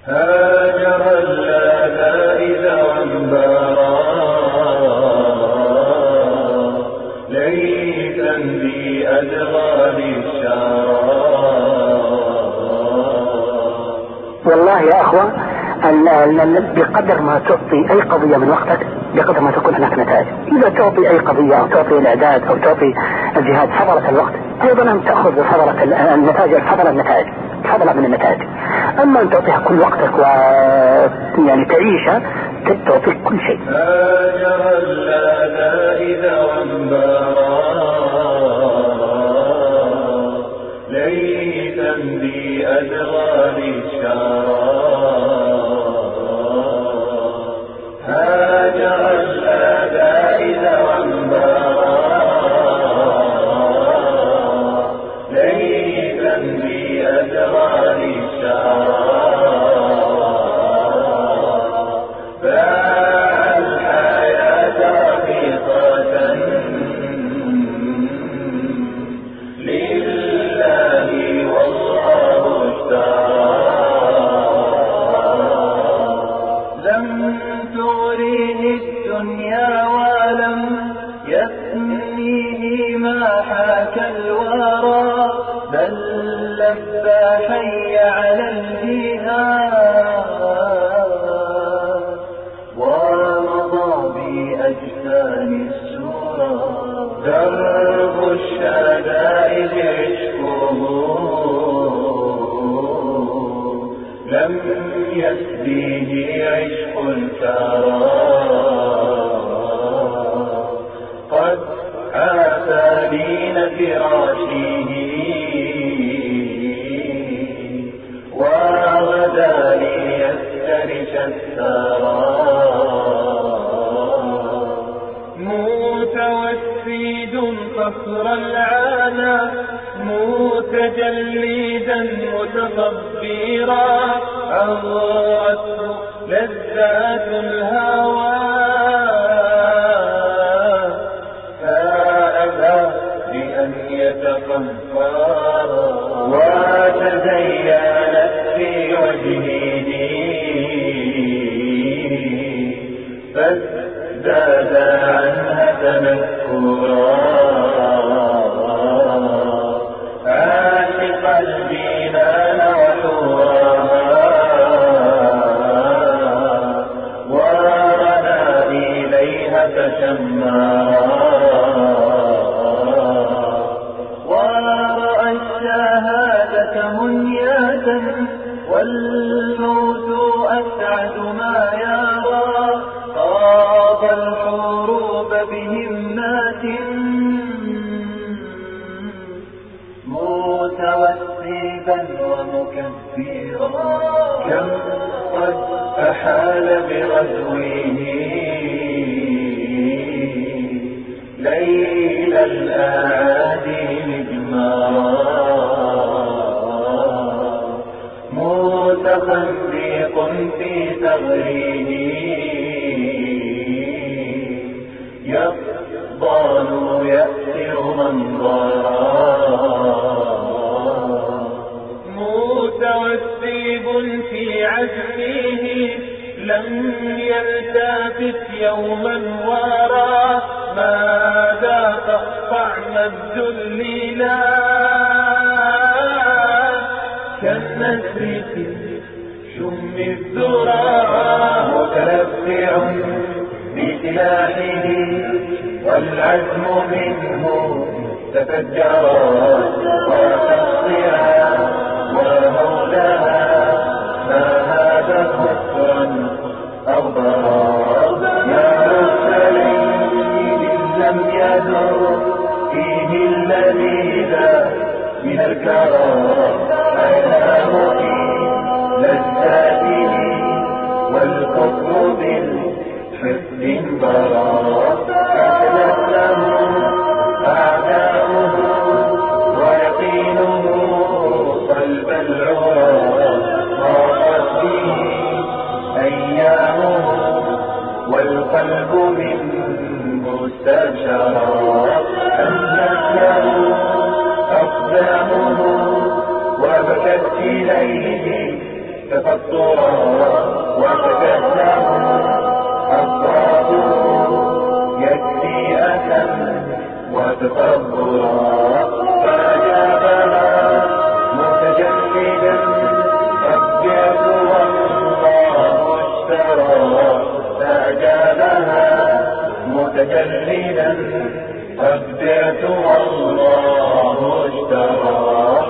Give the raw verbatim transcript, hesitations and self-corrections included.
هاجر اللذائذ وانبارا ليثا بأدغال الشارى. والله يا أخوة بقدر ما تعطي أي قضية من وقتك بقدر ما تكون هناك نتائج. إذا تعطي أي قضية أو تعطي الإعداد أو تعطي الجهاد حضرة الوقت، أيضا أن تأخذ حضرة النتائج حضر النتائج حضر من النتائج. أما أن تعطيها كل وقتك و يعني تعيشها تعطي كل شيء. هاجر اللذائذ وانبارا ليثا بأدغال الشارى. هاجر اللذائذ وانبارا ليثا بأدغال الشارى. باع الحياة رخيصة لله والله اشترى. لم تغريه الدنيا ولم يثنيه ما حاك الورى، بل لبى حي على الجهاد ومضى بأجفان السورى. درب الشدائد عشقه لم يسديه عشق الكرى. قد عاث دين فراشه وغدا ليفترش الثرى. متوسد قصر العانا متجلدا متصبرا، أغرته لذات الهوى فأبى بأن يتقهقر. وتزينت في وجهه فازداد عنها تنكرا. عاشق الجنان وحوراها ورنا إليها تشمرا. ورأى الشهادة منية والموت أسعد ما يرى. خاض الحروب بهمات متوسبا ومكبرا. كم قد أحال بغزوه ليل الأعادي مجمرا. متخندق في ثغره يقضان يأسر منظرا. متوسب في عزمه لم يلتفت يوما ورا. ما ذاق طعم الذل لا كالنسر في شم الذرى. متلفع بسلاحه والعزم منه تفجرا. وتصديها ومولاها ما هذا خسرا أغبرا. يا سليم لم يدر فيه الذي ذا من الكرى. عيناه في لذاته والكفر بالحفظ انبرا. أسلت له أعداؤه ويقينه صلب العرى. ضاقت به أيامه والقلب منه استبشرا. أنجت له أقدامه وبكت إليه تفطرا وتكلم أفراده يكفي أثم وتكبرا فأجابها متجلدا ربيت والله اشترى فأجابها متجلدا ربيت والله اشترى